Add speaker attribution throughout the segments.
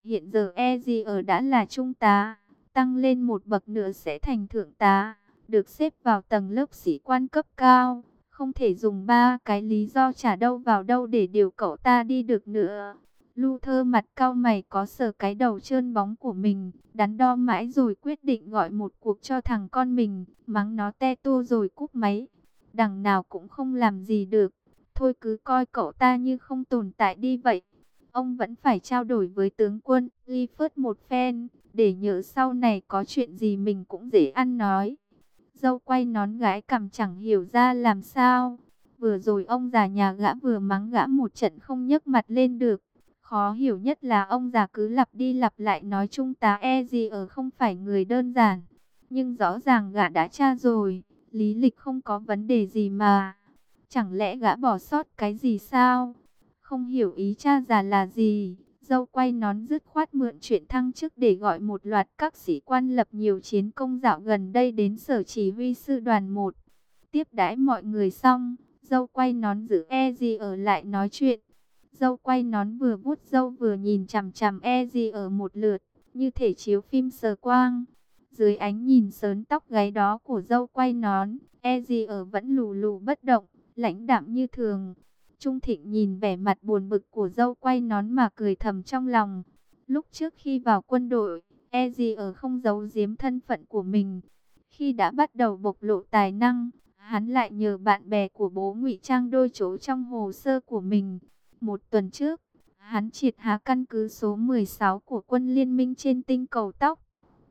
Speaker 1: Hiện giờ Ezier đã là trung tá, tăng lên một bậc nữa sẽ thành thượng tá, được xếp vào tầng lớp sĩ quan cấp cao. Không thể dùng ba cái lý do chả đâu vào đâu để điều cậu ta đi được nữa. Luther mặt cau mày có sờ cái đầu trơn bóng của mình, đắn đo mãi rồi quyết định gọi một cuộc cho thằng con mình, mắng nó te tua rồi cúp máy. Đằng nào cũng không làm gì được, thôi cứ coi cậu ta như không tồn tại đi vậy. Ông vẫn phải trao đổi với tướng quân Clifford một phen, để nhớ sau này có chuyện gì mình cũng dễ ăn nói. Dâu quay nón gái cằm chẳng hiểu ra làm sao. Vừa rồi ông già nhà gã vừa mắng gã một trận không nhấc mặt lên được. Khó hiểu nhất là ông già cứ lặp đi lặp lại nói trung tá Ezier không phải người đơn giản. Nhưng rõ ràng gã đã tra rồi, lý lịch không có vấn đề gì mà. Chẳng lẽ gã bỏ sót cái gì sao? Không hiểu ý cha già là gì. Dâu quay nón dứt khoát mượn chuyện thăng chức để gọi một loạt các sĩ quan lập nhiều chiến công dạo gần đây đến sở chỉ huy sư đoàn 1. Tiếp đãi mọi người xong, dâu quay nón giữ Ezier ở lại nói chuyện. Dâu quay nón vừa vuốt râu vừa nhìn chằm chằm Ezier một lượt, như thể chiếu phim sờ quang. Dưới ánh nhìn sớn tóc gáy đó của dâu quay nón, Ezier vẫn lù lù bất động, lãnh đạm như thường. Trung Thịnh nhìn vẻ mặt buồn bực của dâu quay nón mà cười thầm trong lòng. Lúc trước khi vào quân đội, Ezier không giấu giếm thân phận của mình. Khi đã bắt đầu bộc lộ tài năng, hắn lại nhờ bạn bè của bố ngụy trang đôi chỗ trong hồ sơ của mình. Một tuần trước, hắn triệt phá căn cứ số 16 của quân liên minh trên tinh cầu tóc.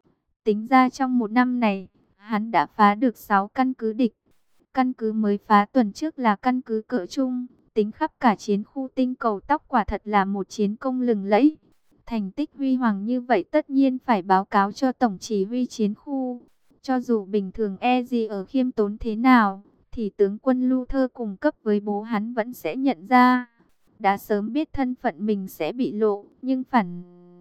Speaker 1: Tính ra trong một năm này, hắn đã phá được 6 căn cứ địch. Căn cứ mới phá tuần trước là căn cứ Cỡ Trung. Tính khắp cả chiến khu tinh cầu tóc quả thật là một chiến công lừng lẫy. Thành tích huy hoàng như vậy tất nhiên phải báo cáo cho tổng chỉ huy chiến khu. Cho dù bình thường Ezier khiêm tốn thế nào, thì tướng quân Luther cùng cấp với bố hắn vẫn sẽ nhận ra. Đã sớm biết thân phận mình sẽ bị lộ, nhưng phản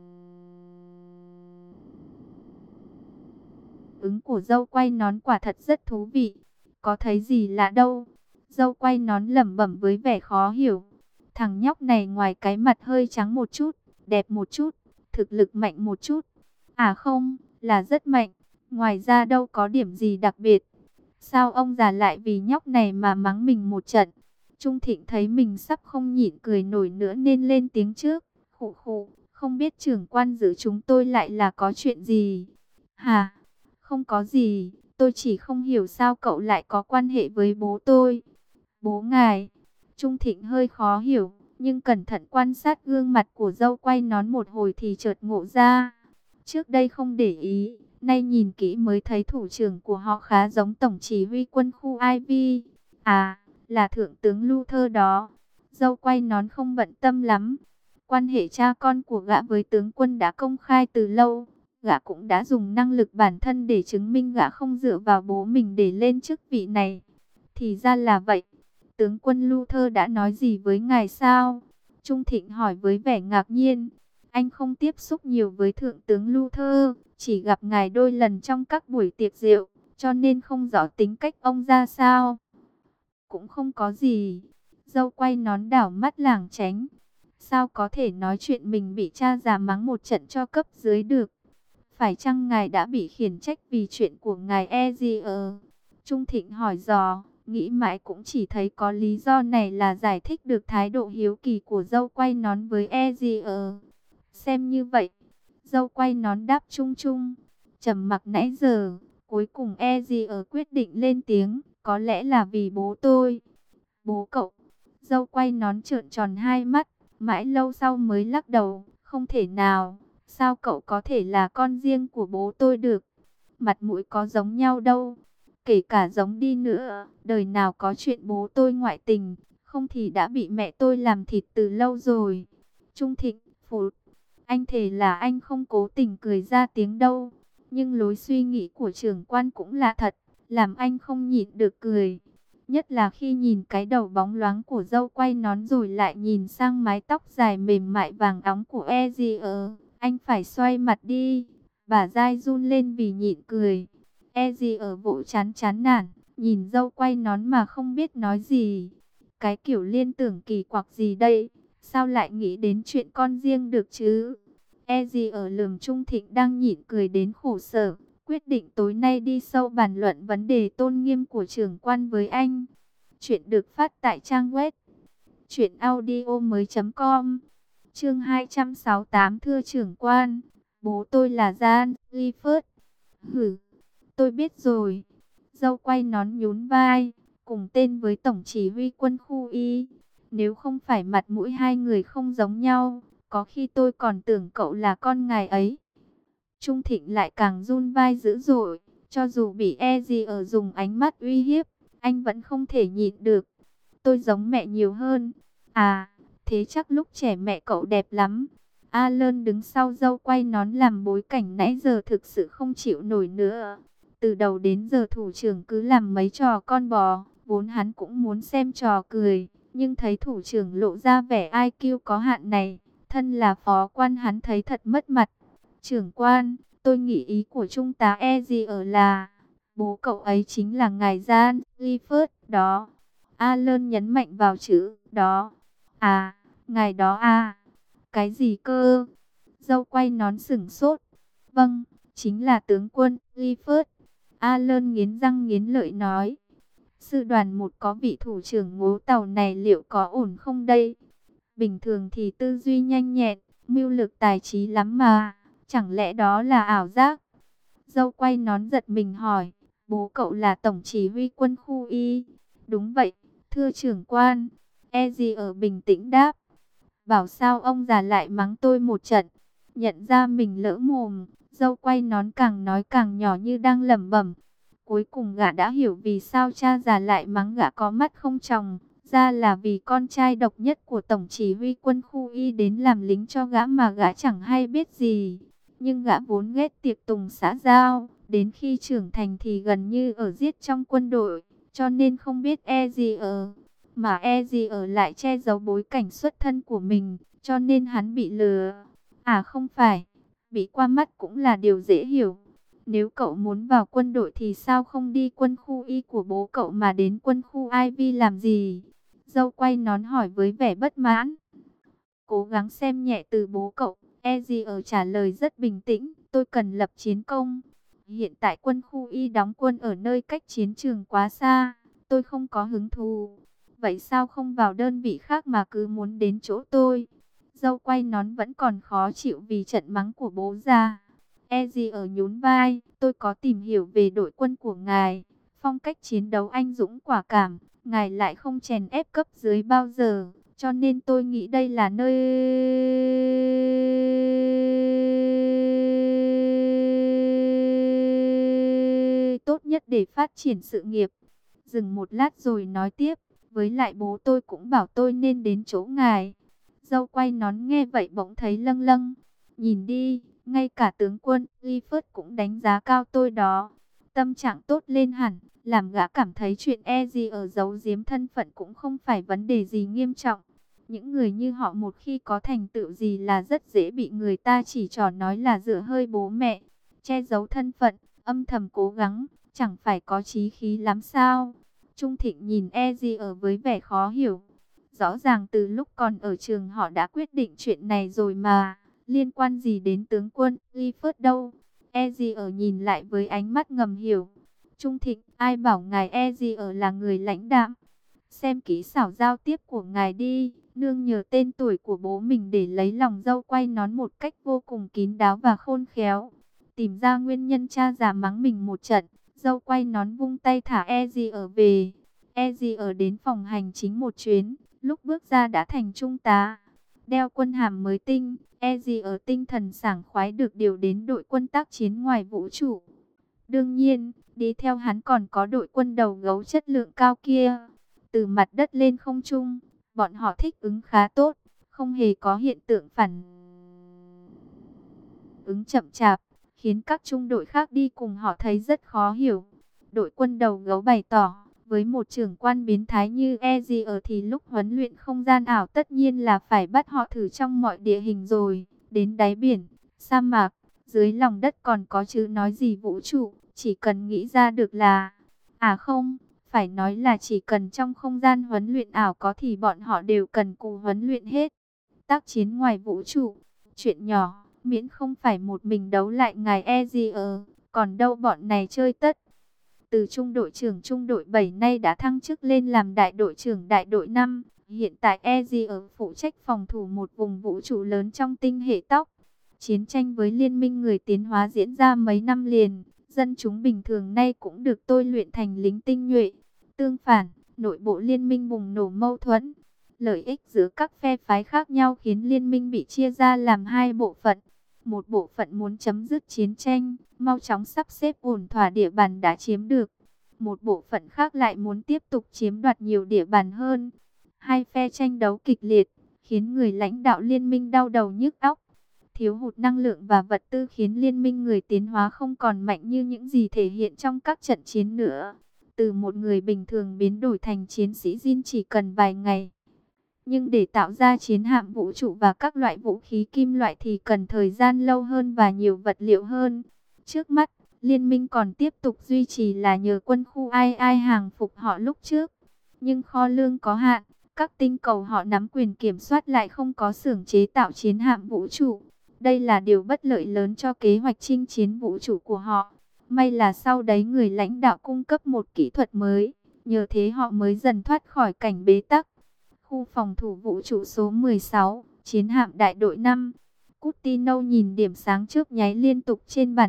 Speaker 1: ứng của dâu quay nón quả thật rất thú vị. Có thấy gì lạ đâu. Dâu quay nón lẩm bẩm với vẻ khó hiểu. Thằng nhóc này ngoài cái mặt hơi trắng một chút, đẹp một chút, thực lực mạnh một chút. À không, là rất mạnh. Ngoài ra đâu có điểm gì đặc biệt. Sao ông già lại vì nhóc này mà mắng mình một trận? Trung Thịnh thấy mình sắp không nhịn cười nổi nữa nên lên tiếng trước. Khụ khụ, không biết trưởng quan giữ chúng tôi lại là có chuyện gì? Hà, không có gì, tôi chỉ không hiểu sao cậu lại có quan hệ với bố tôi. Bố ngài, Trung Thịnh hơi khó hiểu, nhưng cẩn thận quan sát gương mặt của dâu quay nón một hồi thì chợt ngộ ra. Trước đây không để ý, nay nhìn kỹ mới thấy thủ trưởng của họ khá giống tổng chỉ huy quân khu Ivy. À, là thượng tướng Luther đó. Dâu quay nón không bận tâm lắm. Quan hệ cha con của gã với tướng quân đã công khai từ lâu. Gã cũng đã dùng năng lực bản thân để chứng minh gã không dựa vào bố mình để lên chức vị này. Thì ra là vậy. Tướng quân Luther đã nói gì với ngài sao? Trung Thịnh hỏi với vẻ ngạc nhiên. Anh không tiếp xúc nhiều với thượng tướng Luther, chỉ gặp ngài đôi lần trong các buổi tiệc rượu, cho nên không rõ tính cách ông ra sao. Cũng không có gì. Dâu quay nón đảo mắt lảng tránh. Sao có thể nói chuyện mình bị cha già mắng một trận cho cấp dưới được? Phải chăng ngài đã bị khiển trách vì chuyện của ngài Ezier? Trung Thịnh hỏi dò, nghĩ mãi cũng chỉ thấy có lý do này là giải thích được thái độ hiếu kỳ của dâu quay nón với Ezier. Xem như vậy, dâu quay nón đáp chung chung, trầm mặc nãy giờ, cuối cùng Ezier quyết định lên tiếng, có lẽ là vì bố tôi. Bố cậu? Dâu quay nón trợn tròn hai mắt, mãi lâu sau mới lắc đầu, không thể nào. Sao cậu có thể là con riêng của bố tôi được? Mặt mũi có giống nhau đâu. Kể cả giống đi nữa, đời nào có chuyện bố tôi ngoại tình, không thì đã bị mẹ tôi làm thịt từ lâu rồi. Trung Thịnh, phụt, anh thề là anh không cố tình cười ra tiếng đâu. Nhưng lối suy nghĩ của trưởng quan cũng là thật, làm anh không nhịn được cười. Nhất là khi nhìn cái đầu bóng loáng của dâu quay nón rồi lại nhìn sang mái tóc dài mềm mại vàng óng của Ezier. Anh phải xoay mặt đi. Bà dai run lên vì nhịn cười. Ezier vỗ chán chán nản, nhìn dâu quay nón mà không biết nói gì. Cái kiểu liên tưởng kỳ quặc gì đây? Sao lại nghĩ đến chuyện con riêng được chứ? E gì ở lườm Trung Thịnh đang nhịn cười đến khổ sở, quyết định tối nay đi sâu bàn luận vấn đề tôn nghiêm của trưởng quan với anh. Chuyện được phát tại trang web truyệnaudiomoi.com. Chương 268, thưa trưởng quan, bố tôi là Jan Clifford. Hử, tôi biết rồi. Dâu quay nón nhún vai, cùng tên với tổng chỉ huy quân khu Y. Nếu không phải mặt mũi hai người không giống nhau, có khi tôi còn tưởng cậu là con ngài ấy. Trung Thịnh lại càng run vai dữ dội, cho dù bị e gì ở dùng ánh mắt uy hiếp, anh vẫn không thể nhịn được. Tôi giống mẹ nhiều hơn. À, thế chắc lúc trẻ mẹ cậu đẹp lắm. Alan đứng sau dâu quay nón làm bối cảnh nãy giờ thực sự không chịu nổi nữa. Từ đầu đến giờ thủ trưởng cứ làm mấy trò con bò, vốn hắn cũng muốn xem trò cười, nhưng thấy thủ trưởng lộ ra vẻ IQ có hạn này, thân là phó quan hắn thấy thật mất mặt. Trưởng quan, tôi nghĩ ý của Trung tá E gì ở là, bố cậu ấy chính là ngài Jan Clifford đó. Alan nhấn mạnh vào chữ đó. À, ngài đó à? Cái gì cơ? Dâu quay nón sửng sốt. Vâng, chính là tướng quân Clifford. Alan nghiến răng nghiến lợi nói. Sư đoàn 1 có vị thủ trưởng ngố tàu này liệu có ổn không đây? Bình thường thì tư duy nhanh nhẹn, mưu lược tài trí lắm mà. Chẳng lẽ đó là ảo giác? Dâu quay nón giật mình hỏi. Bố cậu là tổng chỉ huy quân khu Y. Đúng vậy, thưa trưởng quan. E gì ở bình tĩnh đáp. Bảo sao ông già lại mắng tôi một trận. Nhận ra mình lỡ mồm, dâu quay nón càng nói càng nhỏ như đang lẩm bẩm. Cuối cùng gã đã hiểu vì sao cha già lại mắng gã có mắt không tròng. Ra là vì con trai độc nhất của tổng chỉ huy quân khu Y đến làm lính cho gã mà gã chẳng hay biết gì. Nhưng gã vốn ghét tiệc tùng xã giao, đến khi trưởng thành thì gần như ở giết trong quân đội, cho nên không biết e gì ở. Mà e gì ở lại che giấu bối cảnh xuất thân của mình, cho nên hắn bị lừa. À không phải, bị qua mắt cũng là điều dễ hiểu. Nếu cậu muốn vào quân đội thì sao không đi quân khu Y của bố cậu mà đến quân khu Ivy làm gì? Dâu quay nón hỏi với vẻ bất mãn. Cố gắng xem nhẹ từ bố cậu, e gì ở trả lời rất bình tĩnh. Tôi cần lập chiến công. Hiện tại quân khu Y đóng quân ở nơi cách chiến trường quá xa, tôi không có hứng thú. Vậy sao không vào đơn vị khác mà cứ muốn đến chỗ tôi? Dâu quay nón vẫn còn khó chịu vì trận mắng của bố già. E gì ở nhún vai, tôi có tìm hiểu về đội quân của ngài. Phong cách chiến đấu anh dũng quả cảm, ngài lại không chèn ép cấp dưới bao giờ. Cho nên tôi nghĩ đây là nơi tốt nhất để phát triển sự nghiệp. Dừng một lát rồi nói tiếp. Với lại bố tôi cũng bảo tôi nên đến chỗ ngài. Dâu quay nón nghe vậy bỗng thấy lâng lâng. Nhìn đi, ngay cả tướng quân Clifford cũng đánh giá cao tôi đó. Tâm trạng tốt lên hẳn, làm gã cảm thấy chuyện e gì ở giấu giếm thân phận cũng không phải vấn đề gì nghiêm trọng. Những người như họ một khi có thành tựu gì là rất dễ bị người ta chỉ trỏ nói là dựa hơi bố mẹ. Che giấu thân phận, âm thầm cố gắng, chẳng phải có chí khí lắm sao? Trung Thịnh nhìn e gì ở với vẻ khó hiểu. Rõ ràng từ lúc còn ở trường họ đã quyết định chuyện này rồi mà. Liên quan gì đến tướng quân Clifford đâu? E gì ở nhìn lại với ánh mắt ngầm hiểu. Trung Thịnh, ai bảo ngài e gì ở là người lãnh đạm? Xem kỹ xảo giao tiếp của ngài đi. Nương nhờ tên tuổi của bố mình để lấy lòng dâu quay nón một cách vô cùng kín đáo và khôn khéo. Tìm ra nguyên nhân cha già mắng mình một trận. Dâu quay nón vung tay thả e gì ở về. E gì ở đến phòng hành chính một chuyến. Lúc bước ra đã thành trung tá. Đeo quân hàm mới tinh. E gì ở tinh thần sảng khoái được điều đến đội quân tác chiến ngoài vũ trụ. Đương nhiên, đi theo hắn còn có đội quân đầu gấu chất lượng cao kia. Từ mặt đất lên không trung, bọn họ thích ứng khá tốt, không hề có hiện tượng phản ứng chậm chạp, khiến các trung đội khác đi cùng họ thấy rất khó hiểu. Đội quân đầu gấu bày tỏ, với một trưởng quan biến thái như e gì ở thì lúc huấn luyện không gian ảo tất nhiên là phải bắt họ thử trong mọi địa hình rồi, đến đáy biển, sa mạc, dưới lòng đất còn có chữ nói gì vũ trụ, chỉ cần nghĩ ra được là, à không, phải nói là chỉ cần trong không gian huấn luyện ảo có thì bọn họ đều cần cù huấn luyện hết. Tác chiến ngoài vũ trụ, chuyện nhỏ, miễn không phải một mình đấu lại ngài Ezier, còn đâu bọn này chơi tất. Từ trung đội trưởng trung đội 7 nay đã thăng chức lên làm đại đội trưởng đại đội 5. Hiện tại Ezier phụ trách phòng thủ một vùng vũ trụ lớn trong tinh hệ tóc. Chiến tranh với liên minh người tiến hóa diễn ra mấy năm liền, dân chúng bình thường nay cũng được tôi luyện thành lính tinh nhuệ. Tương phản, nội bộ liên minh bùng nổ mâu thuẫn. Lợi ích giữa các phe phái khác nhau khiến liên minh bị chia ra làm hai bộ phận. Một bộ phận muốn chấm dứt chiến tranh, mau chóng sắp xếp ổn thỏa địa bàn đã chiếm được. Một bộ phận khác lại muốn tiếp tục chiếm đoạt nhiều địa bàn hơn. Hai phe tranh đấu kịch liệt, khiến người lãnh đạo liên minh đau đầu nhức óc. Thiếu hụt năng lượng và vật tư khiến liên minh người tiến hóa không còn mạnh như những gì thể hiện trong các trận chiến nữa. Từ một người bình thường biến đổi thành chiến sĩ Jin chỉ cần vài ngày. Nhưng để tạo ra chiến hạm vũ trụ và các loại vũ khí kim loại thì cần thời gian lâu hơn và nhiều vật liệu hơn. Trước mắt, liên minh còn tiếp tục duy trì là nhờ quân khu ai ai hàng phục họ lúc trước. Nhưng kho lương có hạn, các tinh cầu họ nắm quyền kiểm soát lại không có xưởng chế tạo chiến hạm vũ trụ. Đây là điều bất lợi lớn cho kế hoạch chinh chiến vũ trụ của họ. May là sau đấy người lãnh đạo cung cấp một kỹ thuật mới, nhờ thế họ mới dần thoát khỏi cảnh bế tắc. Khu phòng thủ vũ trụ số 16, chiến hạm đại đội 5. Cutino nhìn điểm sáng chớp nháy liên tục trên bản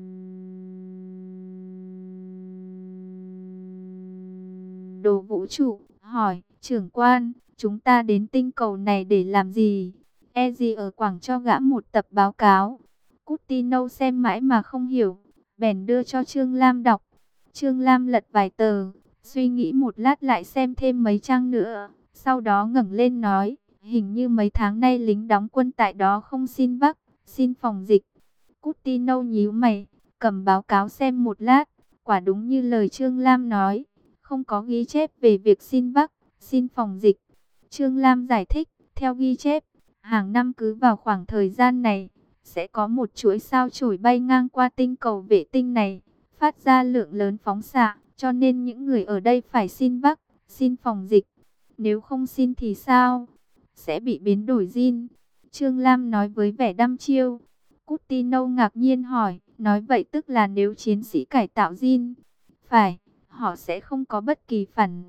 Speaker 1: đồ vũ trụ, hỏi, trưởng quan, chúng ta đến tinh cầu này để làm gì? Ezi ở quảng cho gã một tập báo cáo. Cutino xem mãi mà không hiểu, bèn đưa cho Trương Lam đọc. Trương Lam lật vài tờ, suy nghĩ một lát lại xem thêm mấy trang nữa. Sau đó ngẩng lên nói, hình như mấy tháng nay lính đóng quân tại đó không xin vắc, xin phòng dịch. Cutino nhíu mày, cầm báo cáo xem một lát, quả đúng như lời Trương Lam nói, không có ghi chép về việc xin vắc, xin phòng dịch. Trương Lam giải thích, theo ghi chép, hàng năm cứ vào khoảng thời gian này, sẽ có một chuỗi sao chổi bay ngang qua tinh cầu vệ tinh này, phát ra lượng lớn phóng xạ, cho nên những người ở đây phải xin vắc, xin phòng dịch. Nếu không xin thì sao? Sẽ bị biến đổi gene. Trương Lam nói với vẻ đăm chiêu. Cutino ngạc nhiên hỏi, nói vậy tức là nếu chiến sĩ cải tạo gene, phải, họ sẽ không có bất kỳ phản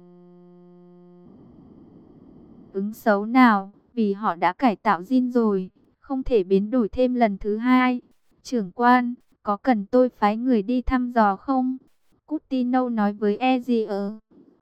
Speaker 1: ứng xấu nào, vì họ đã cải tạo gene rồi, không thể biến đổi thêm lần thứ hai. Trưởng quan, có cần tôi phái người đi thăm dò không? Cutino nói với Ezier.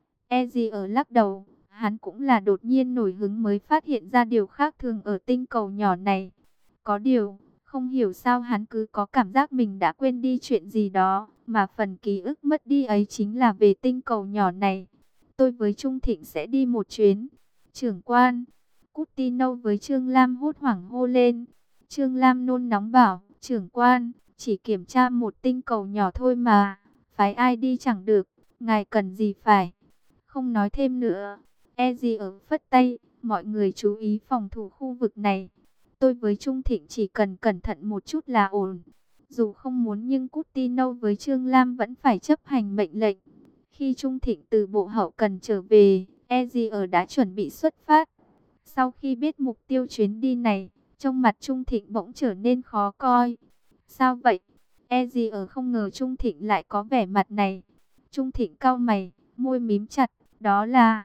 Speaker 1: Ezier lắc đầu. Hắn cũng là đột nhiên nổi hứng mới phát hiện ra điều khác thường ở tinh cầu nhỏ này. Có điều, không hiểu sao hắn cứ có cảm giác mình đã quên đi chuyện gì đó, mà phần ký ức mất đi ấy chính là về tinh cầu nhỏ này. Tôi với Trung Thịnh sẽ đi một chuyến. Trưởng quan, Cutino với Trương Lam hốt hoảng hô lên. Trương Lam nôn nóng bảo, trưởng quan, chỉ kiểm tra một tinh cầu nhỏ thôi mà, phái ai đi chẳng được, ngài cần gì phải. Không nói thêm nữa. Ezier phất tay, mọi người chú ý phòng thủ khu vực này. Tôi với Trung Thịnh chỉ cần cẩn thận một chút là ổn. Dù không muốn nhưng Cutino với Trương Lam vẫn phải chấp hành mệnh lệnh. Khi Trung Thịnh từ bộ hậu cần trở về, Ezier đã chuẩn bị xuất phát. Sau khi biết mục tiêu chuyến đi này, trong mặt Trung Thịnh bỗng trở nên khó coi. Sao vậy? Ezier không ngờ Trung Thịnh lại có vẻ mặt này. Trung Thịnh cau mày, môi mím chặt, đó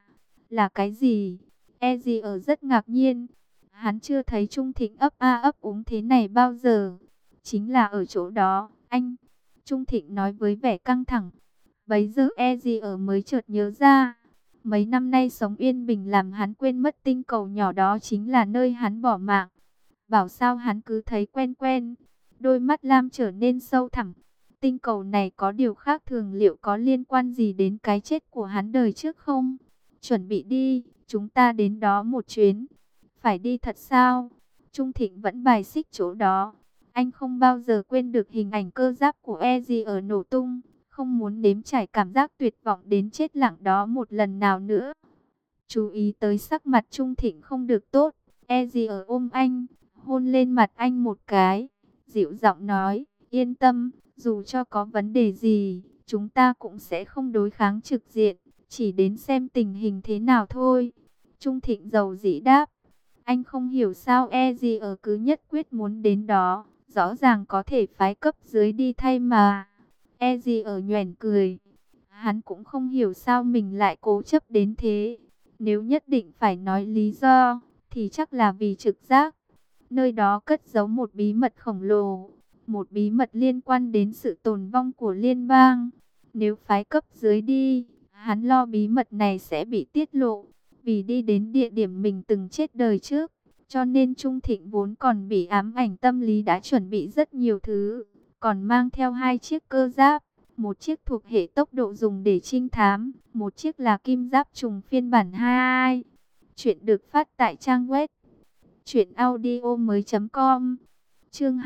Speaker 1: là cái gì? Ezier rất ngạc nhiên. Hắn chưa thấy Trung Thịnh ấp a ấp úng thế này bao giờ. Chính là ở chỗ đó, anh. Trung Thịnh nói với vẻ căng thẳng. Bấy giờ Ezier mới chợt nhớ ra. Mấy năm nay sống yên bình làm hắn quên mất tinh cầu nhỏ đó chính là nơi hắn bỏ mạng. Bảo sao hắn cứ thấy quen quen. Đôi mắt Lam trở nên sâu thẳm. Tinh cầu này có điều khác thường, liệu có liên quan gì đến cái chết của hắn đời trước không? Chuẩn bị đi, chúng ta đến đó một chuyến. Phải đi thật sao? Trung Thịnh vẫn bài xích chỗ đó. Anh không bao giờ quên được hình ảnh cơ giáp của Ezier nổ tung. Không muốn nếm trải cảm giác tuyệt vọng đến chết lặng đó một lần nào nữa. Chú ý tới sắc mặt Trung Thịnh không được tốt. Ezier ôm anh, hôn lên mặt anh một cái. Dịu giọng nói, yên tâm, dù cho có vấn đề gì, chúng ta cũng sẽ không đối kháng trực diện. Chỉ đến xem tình hình thế nào thôi. Trung Thịnh dầu dĩ đáp. Anh không hiểu sao gì ở cứ nhất quyết muốn đến đó, rõ ràng có thể phái cấp dưới đi thay mà. Gì ở nhoẻn cười. Hắn cũng không hiểu sao mình lại cố chấp đến thế. Nếu nhất định phải nói lý do, thì chắc là vì trực giác. Nơi đó cất giấu một bí mật khổng lồ, một bí mật liên quan đến sự tồn vong của liên bang. Nếu phái cấp dưới đi, hắn lo bí mật này sẽ bị tiết lộ. Vì đi đến địa điểm mình từng chết đời trước, cho nên Trung Thịnh vốn còn bị ám ảnh tâm lý đã chuẩn bị rất nhiều thứ. Còn mang theo 2 chiếc cơ giáp, một chiếc thuộc hệ tốc độ dùng để trinh thám, một chiếc là kim giáp trùng phiên bản 2. Chuyện được phát tại trang web truyệnaudiomoi.com. Chương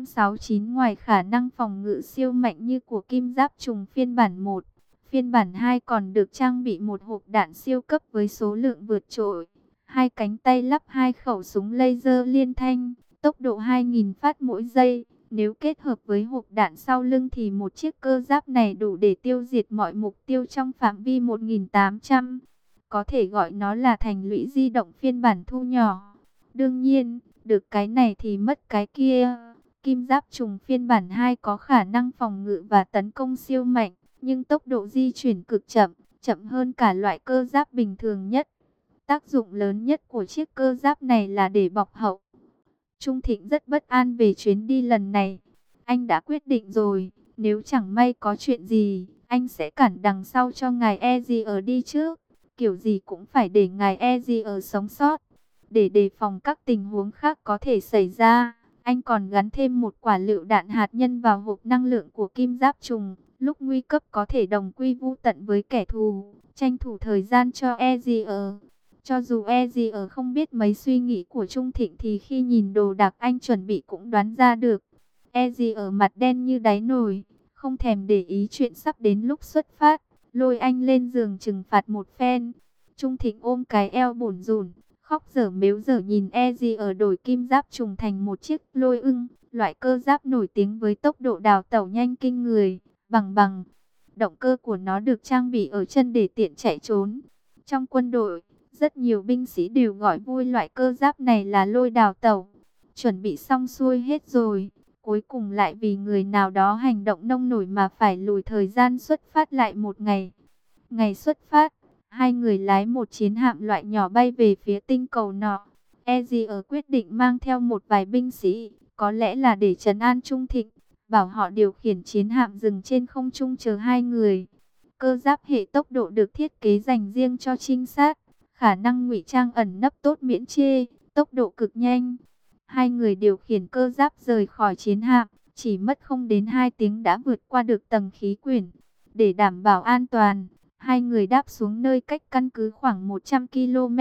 Speaker 1: 269. Ngoài khả năng phòng ngự siêu mạnh như của kim giáp trùng phiên bản 1, phiên bản 2 còn được trang bị một hộp đạn siêu cấp với số lượng vượt trội, 2 cánh tay lắp 2 khẩu súng laser liên thanh, tốc độ 2000 phát mỗi giây. Nếu kết hợp với hộp đạn sau lưng thì một chiếc cơ giáp này đủ để tiêu diệt mọi mục tiêu trong phạm vi 1800. Có thể gọi nó là thành lũy di động phiên bản thu nhỏ. Đương nhiên, được cái này thì mất cái kia. Kim giáp trùng phiên bản 2 có khả năng phòng ngự và tấn công siêu mạnh, nhưng tốc độ di chuyển cực chậm, chậm hơn cả loại cơ giáp bình thường nhất. Tác dụng lớn nhất của chiếc cơ giáp này là để bọc hậu. Trung Thịnh rất bất an về chuyến đi lần này. Anh đã quyết định rồi, nếu chẳng may có chuyện gì, anh sẽ cản đằng sau cho ngài Ezier đi trước. Kiểu gì cũng phải để ngài Ezier sống sót. Để đề phòng các tình huống khác có thể xảy ra, anh còn gắn thêm một quả lựu đạn hạt nhân vào hộp năng lượng của kim giáp trùng. Lúc nguy cấp có thể đồng quy vu tận với kẻ thù, tranh thủ thời gian cho Ezier. Cho dù Ezier không biết mấy suy nghĩ của Trung Thịnh thì khi nhìn đồ đạc anh chuẩn bị cũng đoán ra được. Ezier mặt đen như đáy nồi, không thèm để ý chuyện sắp đến lúc xuất phát, lôi anh lên giường trừng phạt một phen. Trung Thịnh ôm cái eo bủn rủn, khóc dở mếu dở nhìn Ezier đổi kim giáp trùng thành một chiếc lôi ưng, loại cơ giáp nổi tiếng với tốc độ đào tẩu nhanh kinh người, bằng bằng. Động cơ của nó được trang bị ở chân để tiện chạy trốn. Trong quân đội, rất nhiều binh sĩ đều gọi vui loại cơ giáp này là lôi đào tẩu. Chuẩn bị xong xuôi hết rồi, cuối cùng lại vì người nào đó hành động nông nổi mà phải lùi thời gian xuất phát lại một ngày. Ngày xuất phát, hai người lái một chiến hạm loại nhỏ bay về phía tinh cầu nọ. Ezier quyết định mang theo một vài binh sĩ, có lẽ là để trấn an Trung Thịnh, bảo họ điều khiển chiến hạm dừng trên không trung chờ hai người. Cơ giáp hệ tốc độ được thiết kế dành riêng cho trinh sát, khả năng ngụy trang ẩn nấp tốt miễn chê, tốc độ cực nhanh. Hai người điều khiển cơ giáp rời khỏi chiến hạm, chỉ mất không đến 2 tiếng đã vượt qua được tầng khí quyển. Để đảm bảo an toàn, hai người đáp xuống nơi cách căn cứ khoảng 100 km.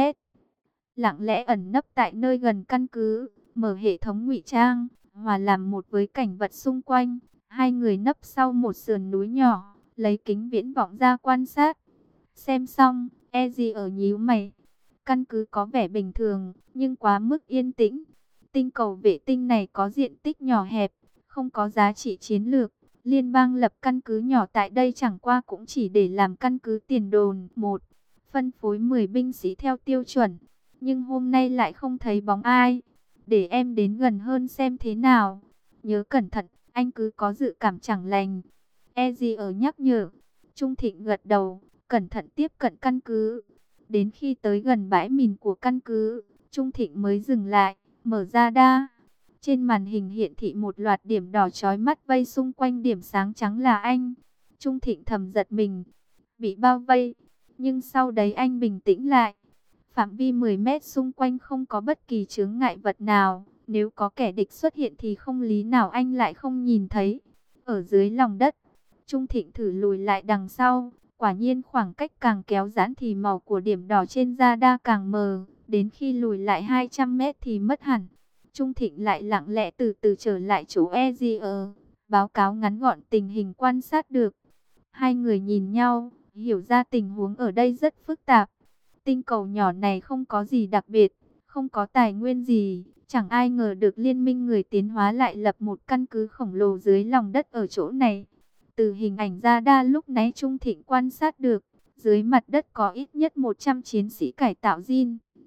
Speaker 1: Lặng lẽ ẩn nấp tại nơi gần căn cứ, mở hệ thống ngụy trang, hòa làm một với cảnh vật xung quanh. Hai người nấp sau một sườn núi nhỏ, lấy kính viễn vọng ra quan sát. Xem xong, Ezier nhíu mày. Căn cứ có vẻ bình thường, nhưng quá mức yên tĩnh. Tinh cầu vệ tinh này có diện tích nhỏ hẹp, không có giá trị chiến lược. Liên bang lập căn cứ nhỏ tại đây chẳng qua cũng chỉ để làm căn cứ tiền đồn. Phân phối 10 binh sĩ theo tiêu chuẩn, nhưng hôm nay lại không thấy bóng ai. Để em đến gần hơn xem thế nào. Nhớ cẩn thận, anh cứ có dự cảm chẳng lành. Ezier nhắc nhở. Trung Thịnh gật đầu, cẩn thận tiếp cận căn cứ. Đến khi tới gần bãi mìn của căn cứ, Trung Thịnh mới dừng lại, mở radar. Trên màn hình hiển thị một loạt điểm đỏ chói mắt vây xung quanh điểm sáng trắng là anh. Trung Thịnh thầm giật mình, bị bao vây, nhưng sau đấy anh bình tĩnh lại. Phạm vi 10 mét xung quanh không có bất kỳ chướng ngại vật nào, nếu có kẻ địch xuất hiện thì không lý nào anh lại không nhìn thấy. Ở dưới lòng đất, Trung Thịnh thử lùi lại đằng sau, quả nhiên khoảng cách càng kéo giãn thì màu của điểm đỏ trên radar càng mờ, đến khi lùi lại 200 mét thì mất hẳn. Trung Thịnh lại lặng lẽ từ từ trở lại chỗ Ezier, báo cáo ngắn gọn tình hình quan sát được. Hai người nhìn nhau, hiểu ra tình huống ở đây rất phức tạp. Tinh cầu nhỏ này không có gì đặc biệt, không có tài nguyên gì, chẳng ai ngờ được liên minh người tiến hóa lại lập một căn cứ khổng lồ dưới lòng đất ở chỗ này. Từ hình ảnh radar lúc nãy Trung Thịnh quan sát được, dưới mặt đất có ít nhất 100 chiến sĩ cải tạo Jin.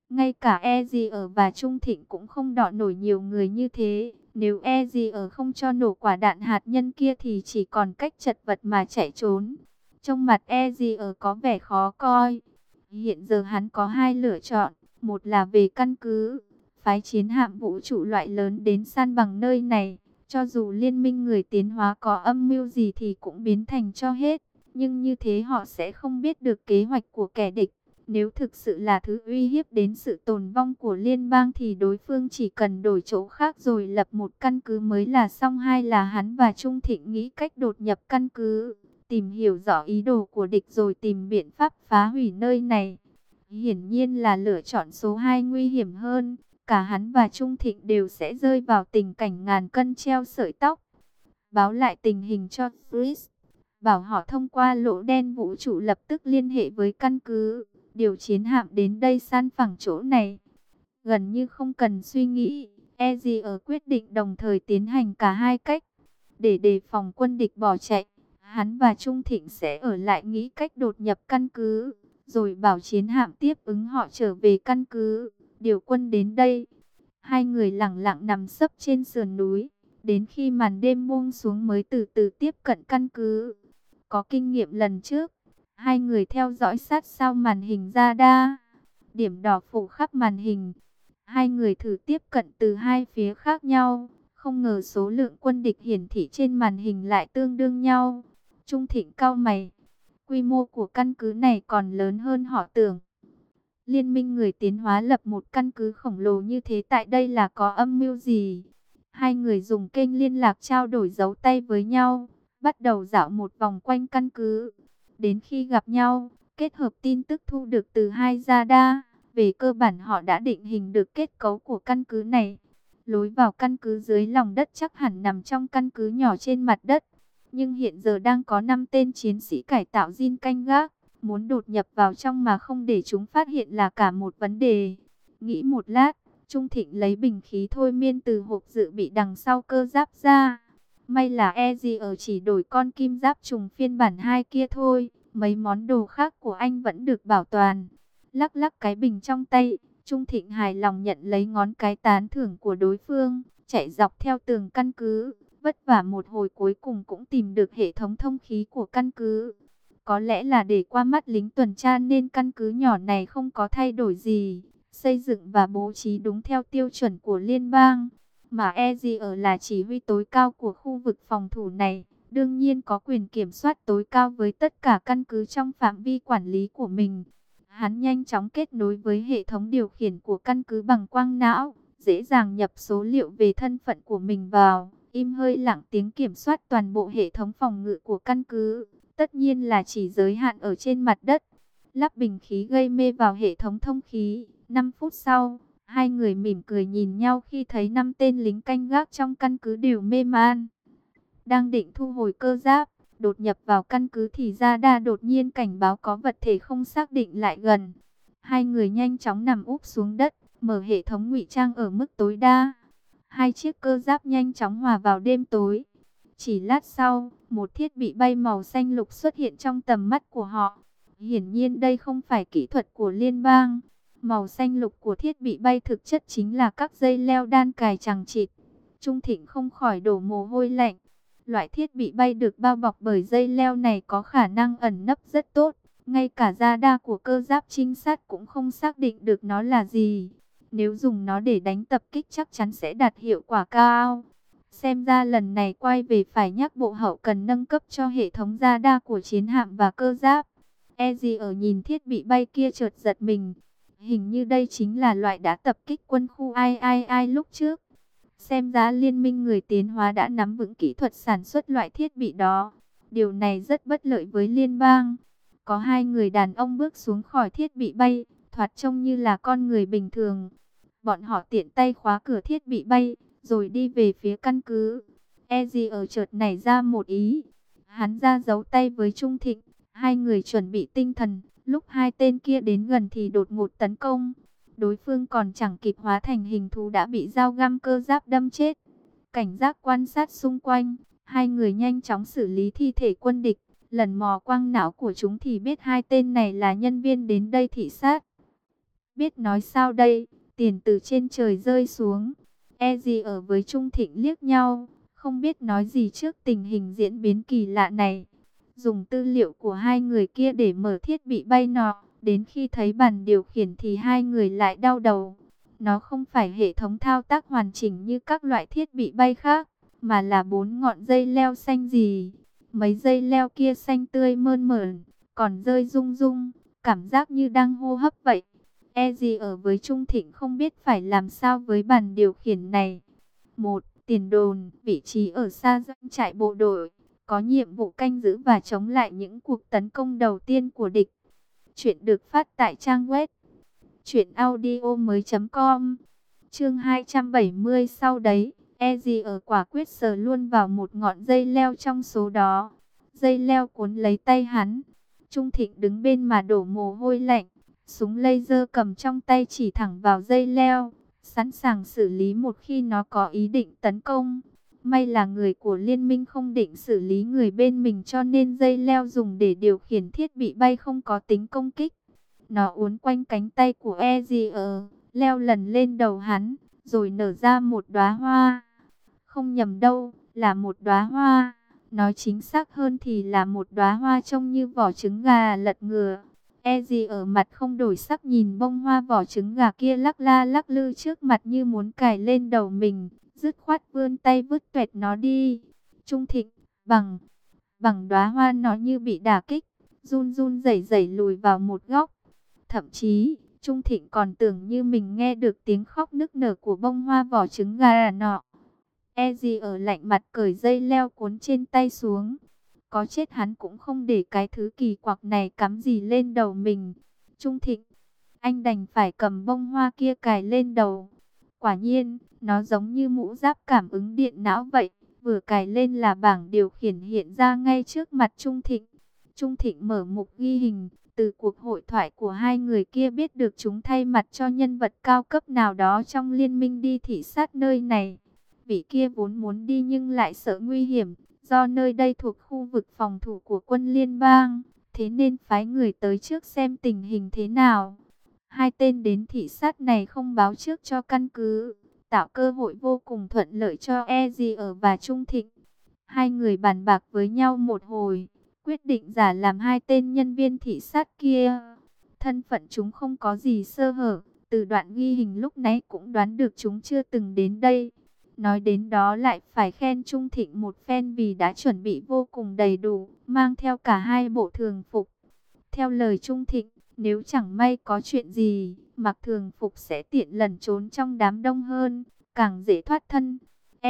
Speaker 1: Ngay cả Ezier và Trung Thịnh cũng không đọ nổi nhiều người như thế. Nếu Ezier không cho nổ quả đạn hạt nhân kia thì chỉ còn cách chật vật mà chạy trốn. Trong mặt Ezier có vẻ khó coi. Hiện giờ hắn có hai lựa chọn. Một là về căn cứ, phái chiến hạm vũ trụ loại lớn đến san bằng nơi này. Cho dù liên minh người tiến hóa có âm mưu gì thì cũng biến thành cho hết. Nhưng như thế họ sẽ không biết được kế hoạch của kẻ địch. Nếu thực sự là thứ uy hiếp đến sự tồn vong của liên bang thì đối phương chỉ cần đổi chỗ khác rồi lập một căn cứ mới là xong. Hai là hắn và Trung Thịnh nghĩ cách đột nhập căn cứ, tìm hiểu rõ ý đồ của địch rồi tìm biện pháp phá hủy nơi này. Hiển nhiên là lựa chọn số 2 nguy hiểm hơn. Cả hắn và Trung Thịnh đều sẽ rơi vào tình cảnh ngàn cân treo sợi tóc. Báo lại tình hình cho Chris, bảo họ thông qua lỗ đen vũ trụ lập tức liên hệ với căn cứ, điều chiến hạm đến đây san phẳng chỗ này. Gần như không cần suy nghĩ, Ezier quyết định đồng thời tiến hành cả hai cách. Để đề phòng quân địch bỏ chạy, hắn và Trung Thịnh sẽ ở lại nghĩ cách đột nhập căn cứ, rồi bảo chiến hạm tiếp ứng họ trở về căn cứ, điều quân đến đây. Hai người lặng lặng nằm sấp trên sườn núi, đến khi màn đêm buông xuống mới từ từ tiếp cận căn cứ. Có kinh nghiệm lần trước, hai người theo dõi sát sao màn hình radar, điểm đỏ phủ khắp màn hình. Hai người thử tiếp cận từ hai phía khác nhau, không ngờ số lượng quân địch hiển thị trên màn hình lại tương đương nhau. Trung Thịnh cau mày, quy mô của căn cứ này còn lớn hơn họ tưởng. Liên minh người tiến hóa lập một căn cứ khổng lồ như thế tại đây là có âm mưu gì? Hai người dùng kênh liên lạc trao đổi dấu tay với nhau, bắt đầu dạo một vòng quanh căn cứ. Đến khi gặp nhau, kết hợp tin tức thu được từ hai radar, về cơ bản họ đã định hình được kết cấu của căn cứ này. Lối vào căn cứ dưới lòng đất chắc hẳn nằm trong căn cứ nhỏ trên mặt đất. Nhưng hiện giờ đang có 5 tên chiến sĩ cải tạo Jin canh gác. Muốn đột nhập vào trong mà không để chúng phát hiện là cả một vấn đề. Nghĩ một lát, Trung Thịnh lấy bình khí thôi miên từ hộp dự bị đằng sau cơ giáp ra. May là Ezier chỉ đổi con kim giáp trùng phiên bản 2 kia thôi. Mấy món đồ khác của anh vẫn được bảo toàn. Lắc lắc cái bình trong tay, Trung Thịnh hài lòng nhận lấy ngón cái tán thưởng của đối phương. Chạy dọc theo tường căn cứ, vất vả một hồi cuối cùng cũng tìm được hệ thống thông khí của căn cứ. Có lẽ là để qua mắt lính tuần tra nên căn cứ nhỏ này không có thay đổi gì, xây dựng và bố trí đúng theo tiêu chuẩn của liên bang. Mà Ezier là chỉ huy tối cao của khu vực phòng thủ này, đương nhiên có quyền kiểm soát tối cao với tất cả căn cứ trong phạm vi quản lý của mình. Hắn nhanh chóng kết nối với hệ thống điều khiển của căn cứ bằng quang não, dễ dàng nhập số liệu về thân phận của mình vào, im hơi lặng tiếng kiểm soát toàn bộ hệ thống phòng ngự của căn cứ. Tất nhiên là chỉ giới hạn ở trên mặt đất. Lắp bình khí gây mê vào hệ thống thông khí. 5 phút sau, hai người mỉm cười nhìn nhau khi thấy 5 tên lính canh gác trong căn cứ đều mê man. Đang định thu hồi cơ giáp, đột nhập vào căn cứ thì radar đột nhiên cảnh báo có vật thể không xác định lại gần. Hai người nhanh chóng nằm úp xuống đất, mở hệ thống ngụy trang ở mức tối đa. Hai chiếc cơ giáp nhanh chóng hòa vào đêm tối. Chỉ lát sau, một thiết bị bay màu xanh lục xuất hiện trong tầm mắt của họ. Hiển nhiên đây không phải kỹ thuật của liên bang. Màu xanh lục của thiết bị bay thực chất chính là các dây leo đan cài chằng chịt. Trung Thịnh không khỏi đổ mồ hôi lạnh. Loại thiết bị bay được bao bọc bởi dây leo này có khả năng ẩn nấp rất tốt. Ngay cả radar của cơ giáp trinh sát cũng không xác định được nó là gì. Nếu dùng nó để đánh tập kích chắc chắn sẽ đạt hiệu quả cao. Xem ra lần này quay về phải nhắc bộ hậu cần nâng cấp cho hệ thống radar của chiến hạm và cơ giáp. Ezier nhìn thiết bị bay kia chợt giật mình. Hình như đây chính là loại đã tập kích quân khu II lúc trước. Xem ra liên minh người tiến hóa đã nắm vững kỹ thuật sản xuất loại thiết bị đó. Điều này rất bất lợi với liên bang. Có hai người đàn ông bước xuống khỏi thiết bị bay, thoạt trông như là con người bình thường. Bọn họ tiện tay khóa cửa thiết bị bay, rồi đi về phía căn cứ. Ezier chợt nảy ra một ý. Hắn ra dấu tay với Trung Thịnh. Hai người chuẩn bị tinh thần. Lúc hai tên kia đến gần thì đột ngột tấn công. Đối phương còn chẳng kịp hóa thành hình thú đã bị dao găm cơ giáp đâm chết. Cảnh giác quan sát xung quanh. Hai người nhanh chóng xử lý thi thể quân địch. Lần mò quang não của chúng thì biết hai tên này là nhân viên đến đây thị sát. Biết nói sao đây, tiền từ trên trời rơi xuống. E ở với Trung Thịnh liếc nhau, không biết nói gì trước tình hình diễn biến kỳ lạ này. Dùng tư liệu của hai người kia để mở thiết bị bay nọ, đến khi thấy bàn điều khiển thì hai người lại đau đầu. Nó không phải hệ thống thao tác hoàn chỉnh như các loại thiết bị bay khác, mà là 4 ngọn dây leo xanh gì. Mấy dây leo kia xanh tươi mơn mởn, còn rơi rung rung, cảm giác như đang hô hấp vậy. Ở với Trung Thịnh không biết phải làm sao với bàn điều khiển này. Tiền đồn, vị trí ở xa doanh trại bộ đội, có nhiệm vụ canh giữ và chống lại những cuộc tấn công đầu tiên của địch. Chuyện được phát tại trang web truyệnaudiomoi.com. Chương 270 sau đấy, ở quả quyết sờ luôn vào một ngọn dây leo trong số đó. Dây leo cuốn lấy tay hắn. Trung Thịnh đứng bên mà đổ mồ hôi lạnh, súng laser cầm trong tay chỉ thẳng vào dây leo, sẵn sàng xử lý một khi nó có ý định tấn công. May là người của liên minh không định xử lý người bên mình, cho nên dây leo dùng để điều khiển thiết bị bay không có tính công kích. Nó uốn quanh cánh tay của Ezier, leo lần lên đầu hắn, rồi nở ra một đóa hoa. Không nhầm đâu, là một đóa hoa. Nói chính xác hơn thì là một đóa hoa trông như vỏ trứng gà lật ngửa. Ở mặt không đổi sắc nhìn bông hoa vỏ trứng gà kia lắc la lắc lư trước mặt như muốn cài lên đầu mình, dứt khoát vươn tay vứt toẹt nó đi. Trung Thịnh, bằng đóa hoa nó như bị đả kích, run run rẩy rẩy lùi vào một góc. Thậm chí, Trung Thịnh còn tưởng như mình nghe được tiếng khóc nức nở của bông hoa vỏ trứng gà nọ. Ở lạnh mặt cởi dây leo cuốn trên tay xuống. Có chết hắn cũng không để cái thứ kỳ quặc này cắm gì lên đầu mình. Trung Thịnh, anh đành phải cầm bông hoa kia cài lên đầu. Quả nhiên, nó giống như mũ giáp cảm ứng điện não vậy. Vừa cài lên là bảng điều khiển hiện ra ngay trước mặt Trung Thịnh. Trung Thịnh mở mục ghi hình. Từ cuộc hội thoại của hai người kia biết được chúng thay mặt cho nhân vật cao cấp nào đó trong liên minh đi thị sát nơi này. Vị kia vốn muốn đi nhưng lại sợ nguy hiểm, do nơi đây thuộc khu vực phòng thủ của quân liên bang, thế nên phái người tới trước xem tình hình thế nào. Hai tên đến thị sát này không báo trước cho căn cứ, tạo cơ hội vô cùng thuận lợi cho Ezier và Trung Thịnh. Hai người bàn bạc với nhau một hồi, quyết định giả làm hai tên nhân viên thị sát kia. Thân phận chúng không có gì sơ hở, từ đoạn ghi hình lúc nãy cũng đoán được chúng chưa từng đến đây. Nói đến đó lại phải khen Trung Thịnh một phen vì đã chuẩn bị vô cùng đầy đủ, mang theo cả hai bộ thường phục. Theo lời Trung Thịnh, nếu chẳng may có chuyện gì, mặc thường phục sẽ tiện lẩn trốn trong đám đông hơn, càng dễ thoát thân.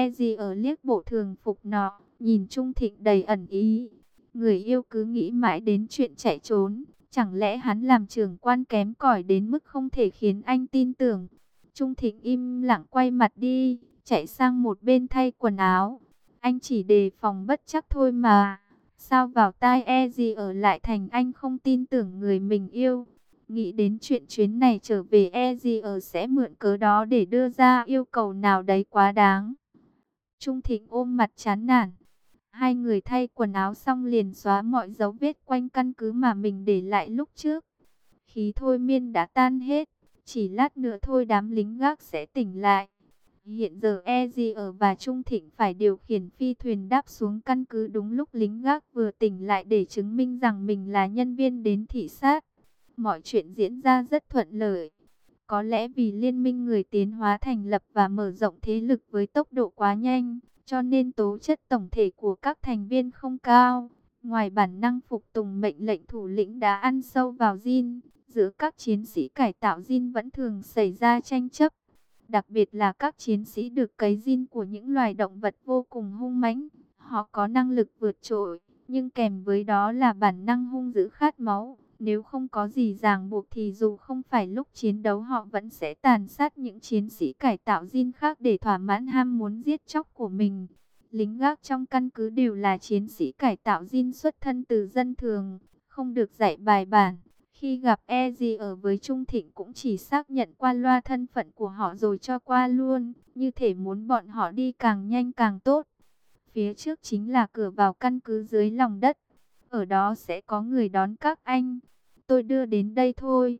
Speaker 1: Ở liếc bộ thường phục nọ, nhìn Trung Thịnh đầy ẩn ý. Người yêu cứ nghĩ mãi đến chuyện chạy trốn, chẳng lẽ hắn làm trưởng quan kém cỏi đến mức không thể khiến anh tin tưởng. Trung Thịnh im lặng quay mặt đi, chạy sang một bên thay quần áo. Anh chỉ đề phòng bất chắc thôi mà. Sao vào tai ở lại thành anh không tin tưởng người mình yêu. Nghĩ đến chuyện chuyến này trở về ở sẽ mượn cớ đó để đưa ra yêu cầu nào đấy quá đáng. Trung Thịnh ôm mặt chán nản. Hai người thay quần áo xong liền xóa mọi dấu vết quanh căn cứ mà mình để lại lúc trước. Khí thôi miên đã tan hết, chỉ lát nữa thôi đám lính gác sẽ tỉnh lại. Hiện giờ Ezier và Trung Thịnh phải điều khiển phi thuyền đáp xuống căn cứ đúng lúc lính gác vừa tỉnh lại để chứng minh rằng mình là nhân viên đến thị sát. Mọi chuyện diễn ra rất thuận lợi. Có lẽ vì liên minh người tiến hóa thành lập và mở rộng thế lực với tốc độ quá nhanh, cho nên tố chất tổng thể của các thành viên không cao. Ngoài bản năng phục tùng mệnh lệnh, thủ lĩnh đã ăn sâu vào Jin. Giữa các chiến sĩ cải tạo Jin vẫn thường xảy ra tranh chấp. Đặc biệt là các chiến sĩ được cấy gene của những loài động vật vô cùng hung mãnh. Họ có năng lực vượt trội, nhưng kèm với đó là bản năng hung dữ khát máu. Nếu không có gì ràng buộc thì dù không phải lúc chiến đấu họ vẫn sẽ tàn sát những chiến sĩ cải tạo gene khác để thỏa mãn ham muốn giết chóc của mình. Lính gác trong căn cứ đều là chiến sĩ cải tạo gene xuất thân từ dân thường, không được dạy bài bản. Khi gặp ở với Trung Thịnh cũng chỉ xác nhận qua loa thân phận của họ rồi cho qua luôn, như thể muốn bọn họ đi càng nhanh càng tốt. Phía trước chính là cửa vào căn cứ dưới lòng đất. Ở đó sẽ có người đón các anh. Tôi đưa đến đây thôi.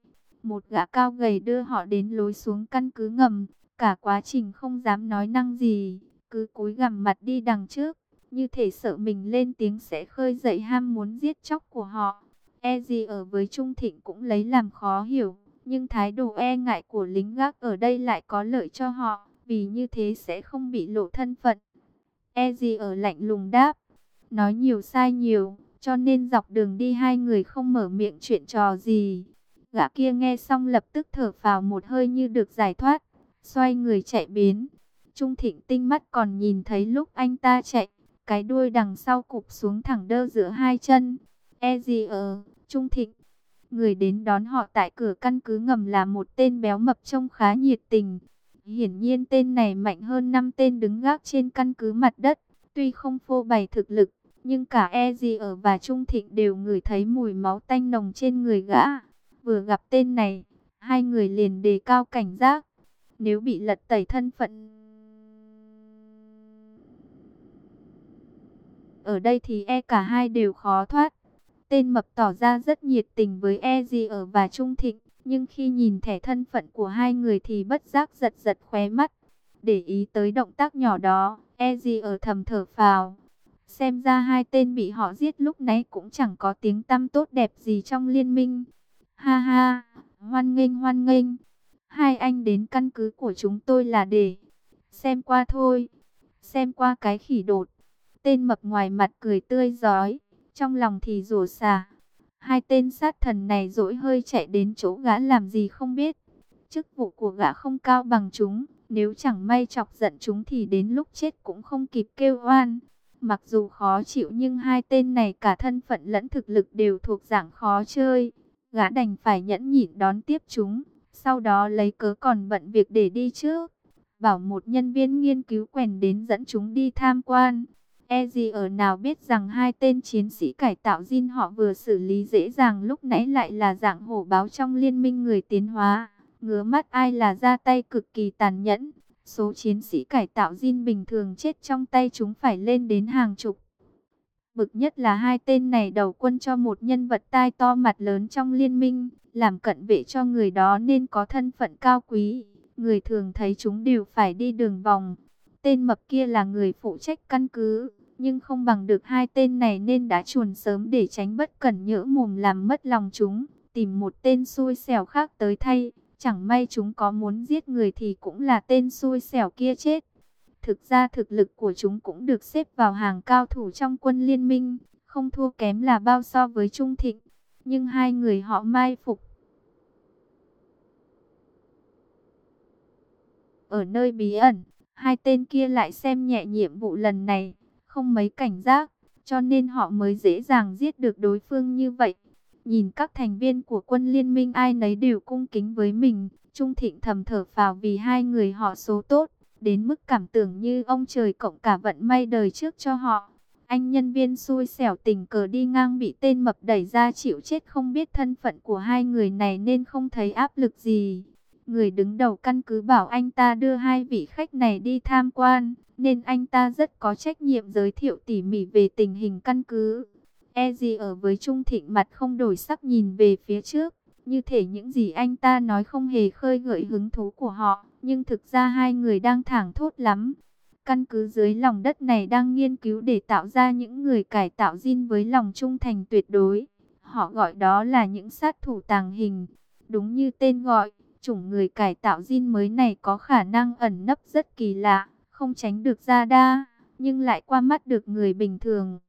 Speaker 1: Một gã cao gầy đưa họ đến lối xuống căn cứ ngầm. Cả quá trình không dám nói năng gì, cứ cúi gằm mặt đi đằng trước, như thể sợ mình lên tiếng sẽ khơi dậy ham muốn giết chóc của họ. E gì ở với Trung Thịnh cũng lấy làm khó hiểu, nhưng thái độ e ngại của lính gác ở đây lại có lợi cho họ, vì như thế sẽ không bị lộ thân phận. E gì ở lạnh lùng đáp, nói nhiều sai nhiều, cho nên dọc đường đi hai người không mở miệng chuyện trò gì. Gã kia nghe xong lập tức thở phào một hơi như được giải thoát, xoay người chạy biến. Trung Thịnh tinh mắt còn nhìn thấy lúc anh ta chạy, cái đuôi đằng sau cụp xuống thẳng đơ giữa hai chân. E gì ở, Trung Thịnh. Người đến đón họ tại cửa căn cứ ngầm là một tên béo mập trông khá nhiệt tình. Hiển nhiên tên này mạnh hơn 5 tên đứng gác trên căn cứ mặt đất. Tuy không phô bày thực lực, nhưng cả E gì ở và Trung Thịnh đều ngửi thấy mùi máu tanh nồng trên người gã. Vừa gặp tên này, hai người liền đề cao cảnh giác. Nếu bị lật tẩy thân phận ở đây thì e cả hai đều khó thoát. Tên mập tỏ ra rất nhiệt tình với E gì ở và Trung Thịnh, nhưng khi nhìn thẻ thân phận của hai người thì bất giác giật giật khóe mắt. Để ý tới động tác nhỏ đó, E gì ở thầm thở phào. Xem ra hai tên bị họ giết lúc nãy cũng chẳng có tiếng tăm tốt đẹp gì trong liên minh. Ha ha, hoan nghênh hoan nghênh. Hai anh đến căn cứ của chúng tôi là để xem qua thôi. Xem qua cái khỉ đột. Tên mập ngoài mặt cười tươi rói, trong lòng thì rủa xả. Hai tên sát thần này dỗi hơi chạy đến chỗ gã làm gì không biết. Chức vụ của gã không cao bằng chúng, nếu chẳng may chọc giận chúng thì đến lúc chết cũng không kịp kêu oan. Mặc dù khó chịu nhưng hai tên này cả thân phận lẫn thực lực đều thuộc dạng khó chơi. Gã đành phải nhẫn nhịn đón tiếp chúng, sau đó lấy cớ còn bận việc để đi trước. Bảo một nhân viên nghiên cứu quèn đến dẫn chúng đi tham quan. E gì ở nào biết rằng hai tên chiến sĩ cải tạo Jin họ vừa xử lý dễ dàng lúc nãy lại là dạng hổ báo trong liên minh người tiến hóa. Ngứa mắt ai là ra tay cực kỳ tàn nhẫn. Số chiến sĩ cải tạo Jin bình thường chết trong tay chúng phải lên đến hàng chục. Bực nhất là hai tên này đầu quân cho một nhân vật tai to mặt lớn trong liên minh, làm cận vệ cho người đó nên có thân phận cao quý. Người thường thấy chúng đều phải đi đường vòng. Tên mập kia là người phụ trách căn cứ, nhưng không bằng được hai tên này nên đã chuồn sớm để tránh bất cẩn nhỡ mồm làm mất lòng chúng, tìm một tên xui xẻo khác tới thay. Chẳng may chúng có muốn giết người thì cũng là tên xui xẻo kia chết. Thực ra thực lực của chúng cũng được xếp vào hàng cao thủ trong quân liên minh, không thua kém là bao so với Trung Thịnh. Nhưng hai người họ mai phục ở nơi bí ẩn, hai tên kia lại xem nhẹ nhiệm vụ lần này, không mấy cảnh giác, cho nên họ mới dễ dàng giết được đối phương như vậy. Nhìn các thành viên của quân liên minh ai nấy đều cung kính với mình, Trung Thịnh thầm thở phào vì hai người họ số tốt, đến mức cảm tưởng như ông trời cộng cả vận may đời trước cho họ. Anh nhân viên xui xẻo tình cờ đi ngang bị tên mập đẩy ra chịu chết, không biết thân phận của hai người này nên không thấy áp lực gì. Người đứng đầu căn cứ bảo anh ta đưa hai vị khách này đi tham quan, nên anh ta rất có trách nhiệm giới thiệu tỉ mỉ về tình hình căn cứ. E gì ở với Trung Thịnh mặt không đổi sắc nhìn về phía trước, như thể những gì anh ta nói không hề khơi gợi hứng thú của họ, nhưng thực ra hai người đang thảng thốt lắm. Căn cứ dưới lòng đất này đang nghiên cứu để tạo ra những người cải tạo Jin với lòng trung thành tuyệt đối. Họ gọi đó là những sát thủ tàng hình. Đúng như tên gọi, chủng người cải tạo Jin mới này có khả năng ẩn nấp rất kỳ lạ, không tránh được radar, nhưng lại qua mắt được người bình thường.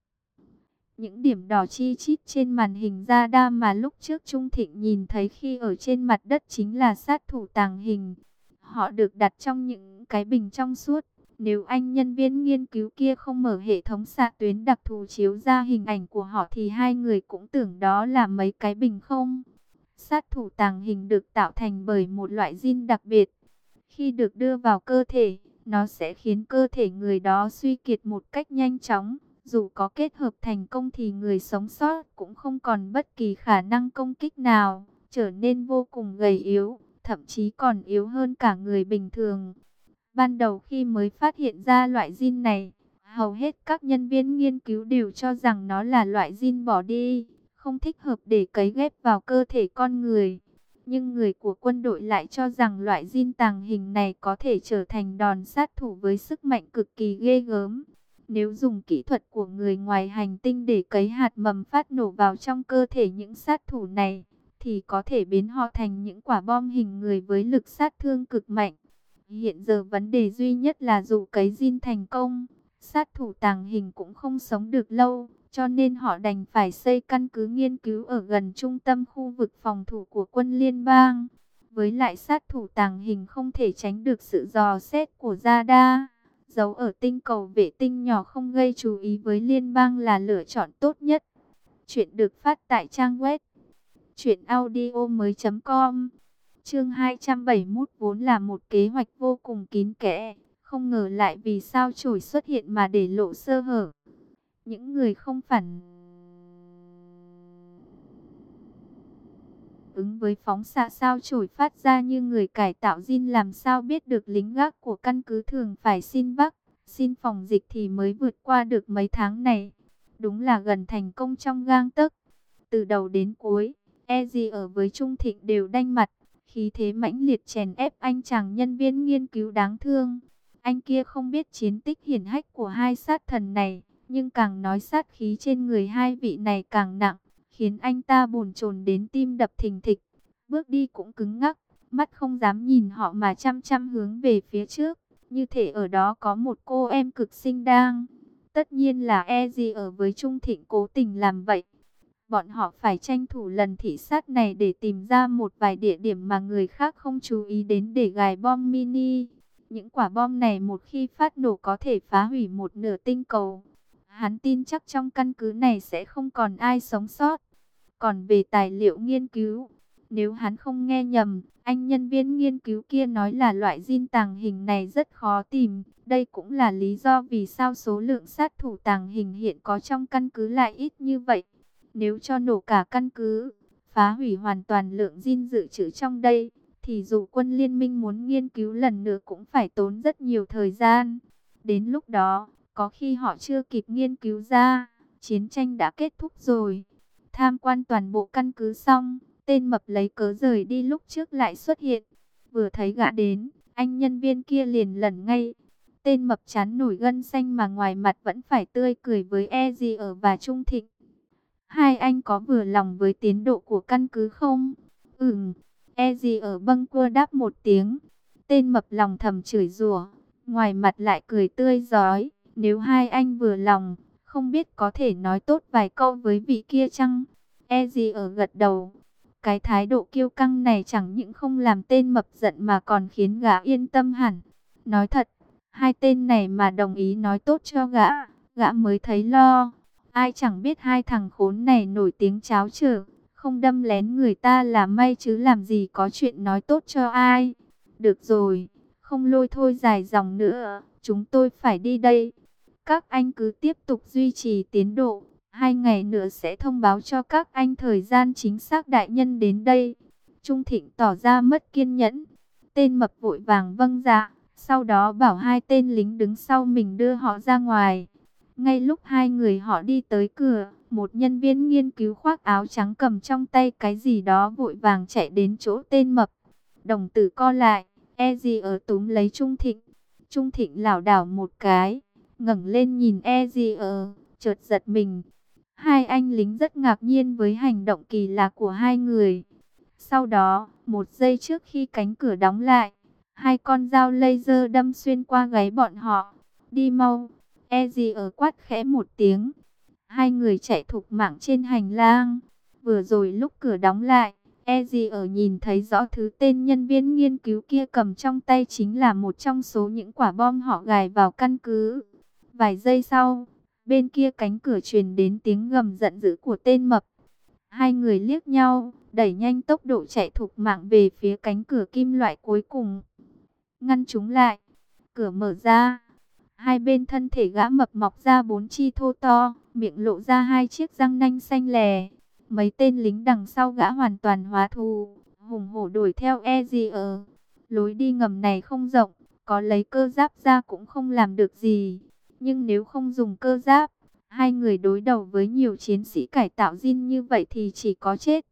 Speaker 1: Những điểm đỏ chi chít trên màn hình radar mà lúc trước Trung Thịnh nhìn thấy khi ở trên mặt đất chính là sát thủ tàng hình. Họ được đặt trong những cái bình trong suốt. Nếu anh nhân viên nghiên cứu kia không mở hệ thống xạ tuyến đặc thù chiếu ra hình ảnh của họ thì hai người cũng tưởng đó là mấy cái bình không. Sát thủ tàng hình được tạo thành bởi một loại gene đặc biệt. Khi được đưa vào cơ thể, nó sẽ khiến cơ thể người đó suy kiệt một cách nhanh chóng. Dù có kết hợp thành công thì người sống sót cũng không còn bất kỳ khả năng công kích nào, trở nên vô cùng gầy yếu, thậm chí còn yếu hơn cả người bình thường. Ban đầu khi mới phát hiện ra loại gene này, hầu hết các nhân viên nghiên cứu đều cho rằng nó là loại gene bỏ đi, không thích hợp để cấy ghép vào cơ thể con người. Nhưng người của quân đội lại cho rằng loại zin tàng hình này có thể trở thành đòn sát thủ với sức mạnh cực kỳ ghê gớm. Nếu dùng kỹ thuật của người ngoài hành tinh để cấy hạt mầm phát nổ vào trong cơ thể những sát thủ này, thì có thể biến họ thành những quả bom hình người với lực sát thương cực mạnh. Hiện giờ vấn đề duy nhất là dù cấy zin thành công, sát thủ tàng hình cũng không sống được lâu, cho nên họ đành phải xây căn cứ nghiên cứu ở gần trung tâm khu vực phòng thủ của quân liên bang. Với lại sát thủ tàng hình không thể tránh được sự dò xét của radar. Giấu ở tinh cầu vệ tinh nhỏ không gây chú ý với liên bang là lựa chọn tốt nhất. Chuyện được phát tại trang web truyệnaudiomoi.com. Chương 271 vốn là một kế hoạch vô cùng kín kẽ, không ngờ lại vì sao chổi xuất hiện mà để lộ sơ hở. Những người không phản ứng với phóng xạ sao chổi phát ra như người cải tạo zin làm sao biết được lính gác của căn cứ thường phải xin vắc, xin phòng dịch thì mới vượt qua được mấy tháng này. Đúng là gần thành công trong gang tấc. Từ đầu đến cuối, Eji ở với Trung Thịnh đều đanh mặt, khí thế mãnh liệt chèn ép anh chàng nhân viên nghiên cứu đáng thương. Anh kia không biết chiến tích hiển hách của hai sát thần này, nhưng càng nói sát khí trên người hai vị này càng nặng, khiến anh ta bồn chồn đến tim đập thình thịch, bước đi cũng cứng ngắc, mắt không dám nhìn họ mà chăm chăm hướng về phía trước, như thể ở đó có một cô em cực xinh đang. Tất nhiên là Eji ở với Trung Thịnh cố tình làm vậy. Bọn họ phải tranh thủ lần thị sát này để tìm ra một vài địa điểm mà người khác không chú ý đến để gài bom mini. Những quả bom này một khi phát nổ có thể phá hủy một nửa tinh cầu. Hắn tin chắc trong căn cứ này sẽ không còn ai sống sót. Còn về tài liệu nghiên cứu, nếu hắn không nghe nhầm, anh nhân viên nghiên cứu kia nói là loại zin tàng hình này rất khó tìm. Đây cũng là lý do vì sao số lượng sát thủ tàng hình hiện có trong căn cứ lại ít như vậy. Nếu cho nổ cả căn cứ, phá hủy hoàn toàn lượng zin dự trữ trong đây, thì dù quân liên minh muốn nghiên cứu lần nữa cũng phải tốn rất nhiều thời gian. Đến lúc đó, có khi họ chưa kịp nghiên cứu ra, chiến tranh đã kết thúc rồi. Tham quan toàn bộ căn cứ xong, tên mập lấy cớ rời đi lúc trước lại xuất hiện. Vừa thấy gã đến, anh nhân viên kia liền lẩn ngay. Tên mập chán nổi gân xanh mà ngoài mặt vẫn phải tươi cười với Eji ở và Trung Thịnh. Hai anh có vừa lòng với tiến độ của căn cứ không? Eji ở bâng quơ đáp một tiếng. Tên mập lòng thầm chửi rủa, ngoài mặt lại cười tươi rói. Nếu hai anh vừa lòng, không biết có thể nói tốt vài câu với vị kia chăng? Eji ở gật đầu. Cái thái độ kiêu căng này chẳng những không làm tên mập giận mà còn khiến gã yên tâm hẳn. Nói thật, hai tên này mà đồng ý nói tốt cho gã, gã mới thấy lo. Ai chẳng biết hai thằng khốn này nổi tiếng cháo trở, không đâm lén người ta là may chứ làm gì có chuyện nói tốt cho ai. Được rồi, không lôi thôi dài dòng nữa, chúng tôi phải đi đây. Các anh cứ tiếp tục duy trì tiến độ, 2 ngày nữa sẽ thông báo cho các anh thời gian chính xác đại nhân đến đây. Trung Thịnh tỏ ra mất kiên nhẫn, tên mập vội vàng vâng dạ, sau đó bảo hai tên lính đứng sau mình đưa họ ra ngoài. Ngay lúc hai người họ đi tới cửa, một nhân viên nghiên cứu khoác áo trắng cầm trong tay cái gì đó vội vàng chạy đến chỗ tên mập. Đồng tử co lại, Eji ở túm lấy Trung Thịnh. Trung Thịnh lảo đảo một cái, ngẩng lên nhìn Eji ở, chợt giật mình. Hai anh lính rất ngạc nhiên với hành động kỳ lạ của hai người. Sau đó, một giây trước khi cánh cửa đóng lại, hai con dao laser đâm xuyên qua gáy bọn họ. Đi mau! Eji ở quát khẽ một tiếng. Hai người chạy thục mạng trên hành lang. Vừa rồi lúc cửa đóng lại, Eji ở nhìn thấy rõ thứ tên nhân viên nghiên cứu kia cầm trong tay chính là một trong số những quả bom họ gài vào căn cứ. Vài giây sau, bên kia cánh cửa truyền đến tiếng gầm giận dữ của tên mập. Hai người liếc nhau, đẩy nhanh tốc độ chạy thục mạng về phía cánh cửa kim loại cuối cùng. Ngăn chúng lại. Cửa mở ra. Hai bên thân thể gã mập mọc ra 4 chi thô to, miệng lộ ra 2 chiếc răng nanh xanh lè. Mấy tên lính đằng sau gã hoàn toàn hóa thù, hùng hổ đuổi theo Ezier. Lối đi ngầm này không rộng, có lấy cơ giáp ra cũng không làm được gì. Nhưng nếu không dùng cơ giáp, hai người đối đầu với nhiều chiến sĩ cải tạo zin như vậy thì chỉ có chết.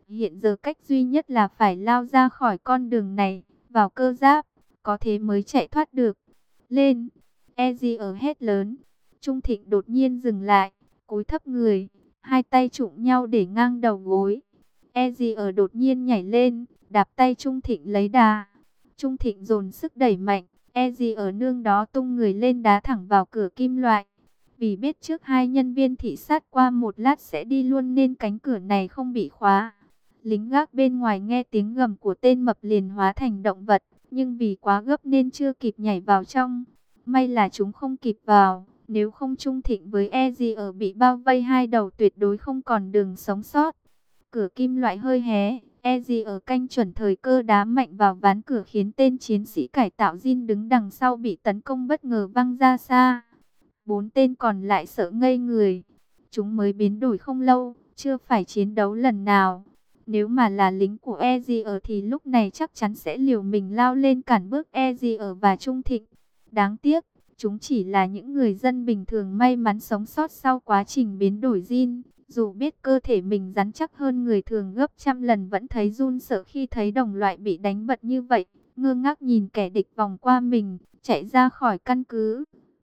Speaker 1: Hiện giờ cách duy nhất là phải lao ra khỏi con đường này, vào cơ giáp, có thế mới chạy thoát được. Lên! Ezier hét lớn. Trung Thịnh đột nhiên dừng lại, cúi thấp người, hai tay chụm nhau để ngang đầu gối. Ezier đột nhiên nhảy lên, đạp tay Trung Thịnh lấy đà. Trung Thịnh dồn sức đẩy mạnh, Ezier nương đó tung người lên đá thẳng vào cửa kim loại. Vì biết trước hai nhân viên thị sát qua một lát sẽ đi luôn nên cánh cửa này không bị khóa. Lính gác bên ngoài nghe tiếng gầm của tên mập liền hóa thành động vật, nhưng vì quá gấp nên chưa kịp nhảy vào trong. May là chúng không kịp vào, nếu không Trung Thịnh với Ezier bị bao vây hai đầu tuyệt đối không còn đường sống sót. Cửa kim loại hơi hé, Ezier canh chuẩn thời cơ đá mạnh vào ván cửa khiến tên chiến sĩ cải tạo Jin đứng đằng sau bị tấn công bất ngờ văng ra xa. Bốn tên còn lại sợ ngây người. Chúng mới biến đổi không lâu, chưa phải chiến đấu lần nào. Nếu mà là lính của Ezier thì lúc này chắc chắn sẽ liều mình lao lên cản bước Ezier và Trung Thịnh. Đáng tiếc, chúng chỉ là những người dân bình thường may mắn sống sót sau quá trình biến đổi gene. Dù biết cơ thể mình rắn chắc hơn người thường gấp trăm lần vẫn thấy run sợ khi thấy đồng loại bị đánh bật như vậy. Ngơ ngác nhìn kẻ địch vòng qua mình, chạy ra khỏi căn cứ.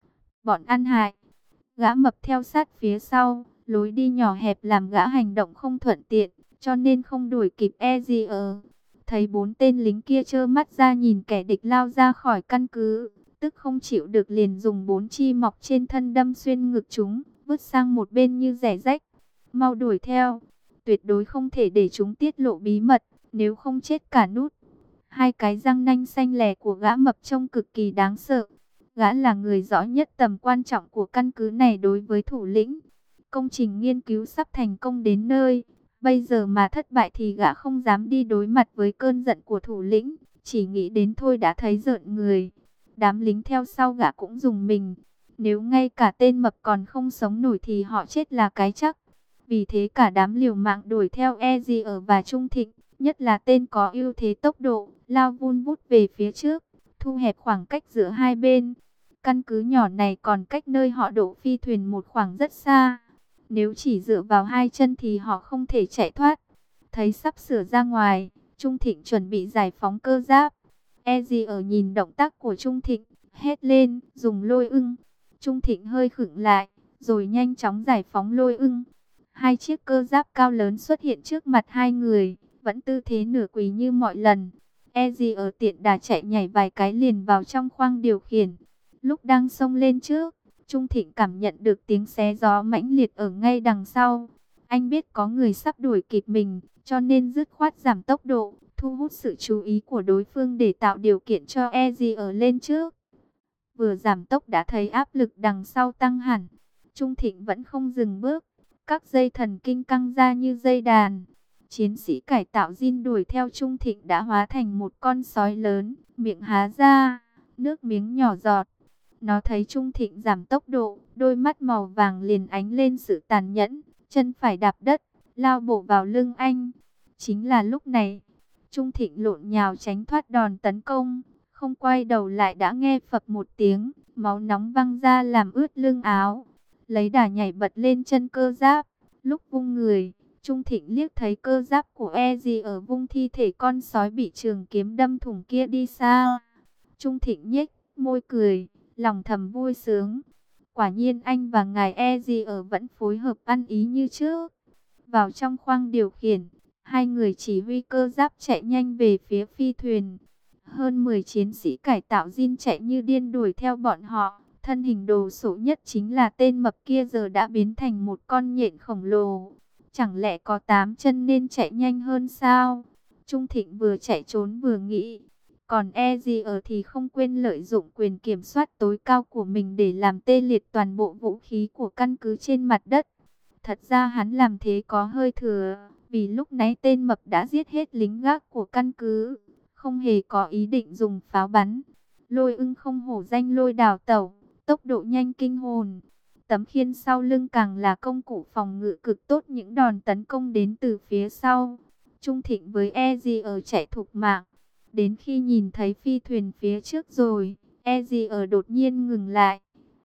Speaker 1: Bọn ăn hại. Gã mập theo sát phía sau, lối đi nhỏ hẹp làm gã hành động không thuận tiện, cho nên không đuổi kịp Ezier. Thấy bốn tên lính kia trơ mắt ra nhìn kẻ địch lao ra khỏi căn cứ, tức không chịu được liền dùng bốn chi mọc trên thân đâm xuyên ngực chúng, vứt sang một bên như rẻ rách. Mau đuổi theo, tuyệt đối không thể để chúng tiết lộ bí mật, nếu không chết cả nút. Hai cái răng nanh xanh lè của gã mập trông cực kỳ đáng sợ. Gã là người rõ nhất tầm quan trọng của căn cứ này đối với thủ lĩnh. Công trình nghiên cứu sắp thành công đến nơi. Bây giờ mà thất bại thì gã không dám đi đối mặt với cơn giận của thủ lĩnh. Chỉ nghĩ đến thôi đã thấy rợn người. Đám lính theo sau gã cũng dùng mình. Nếu ngay cả tên mập còn không sống nổi thì họ chết là cái chắc. Vì thế cả đám liều mạng đuổi theo Ezier và Trung Thịnh. Nhất là tên có ưu thế tốc độ, lao vun vút về phía trước, thu hẹp khoảng cách giữa hai bên. Căn cứ nhỏ này còn cách nơi họ đổ phi thuyền một khoảng rất xa. Nếu chỉ dựa vào hai chân thì họ không thể chạy thoát. Thấy sắp sửa ra ngoài, Trung Thịnh chuẩn bị giải phóng cơ giáp. Ezier nhìn động tác của Trung Thịnh, hét lên, dùng lôi ưng. Trung Thịnh hơi khựng lại, rồi nhanh chóng giải phóng lôi ưng. Hai chiếc cơ giáp cao lớn xuất hiện trước mặt hai người, vẫn tư thế nửa quỳ như mọi lần. Ezier tiện đà chạy nhảy vài cái liền vào trong khoang điều khiển. Lúc đang xông lên trước, Trung Thịnh cảm nhận được tiếng xé gió mãnh liệt ở ngay đằng sau. Anh biết có người sắp đuổi kịp mình, cho nên dứt khoát giảm tốc độ, thu hút sự chú ý của đối phương để tạo điều kiện cho Ezier lên trước. Vừa giảm tốc đã thấy áp lực đằng sau tăng hẳn. Trung Thịnh vẫn không dừng bước, các dây thần kinh căng ra như dây đàn. Chiến sĩ cải tạo Jin đuổi theo Trung Thịnh đã hóa thành một con sói lớn, miệng há ra, nước miếng nhỏ giọt. Nó thấy Trung Thịnh giảm tốc độ, đôi mắt màu vàng liền ánh lên sự tàn nhẫn, chân phải đạp đất, lao bổ vào lưng anh. Chính là lúc này, Trung Thịnh lộn nhào tránh thoát đòn tấn công, không quay đầu lại đã nghe phập một tiếng, máu nóng văng ra làm ướt lưng áo. Lấy đà nhảy bật lên chân cơ giáp, lúc vung người, Trung Thịnh liếc thấy cơ giáp của Ezier vung thi thể con sói bị trường kiếm đâm thủng kia đi xa. Trung Thịnh nhếch môi cười, lòng thầm vui sướng. Quả nhiên anh và ngài Ezier vẫn phối hợp ăn ý như trước. Vào trong khoang điều khiển, hai người chỉ huy cơ giáp chạy nhanh về phía phi thuyền. Hơn 10 chiến sĩ cải tạo Jin chạy như điên đuổi theo bọn họ. Thân hình đồ sộ nhất chính là tên mập kia giờ đã biến thành một con nhện khổng lồ. Chẳng lẽ có 8 chân nên chạy nhanh hơn sao? Trung Thịnh vừa chạy trốn vừa nghĩ. Còn Ezier thì không quên lợi dụng quyền kiểm soát tối cao của mình để làm tê liệt toàn bộ vũ khí của căn cứ trên mặt đất. Thật ra hắn làm thế có hơi thừa, vì lúc nãy tên mập đã giết hết lính gác của căn cứ, không hề có ý định dùng pháo bắn. Lôi ưng không hổ danh lôi đào tẩu, tốc độ nhanh kinh hồn. Tấm khiên sau lưng càng là công cụ phòng ngự cực tốt những đòn tấn công đến từ phía sau. Trung Thịnh với Ezier chạy thục mạng. Đến khi nhìn thấy phi thuyền phía trước rồi, Ezier đột nhiên ngừng lại.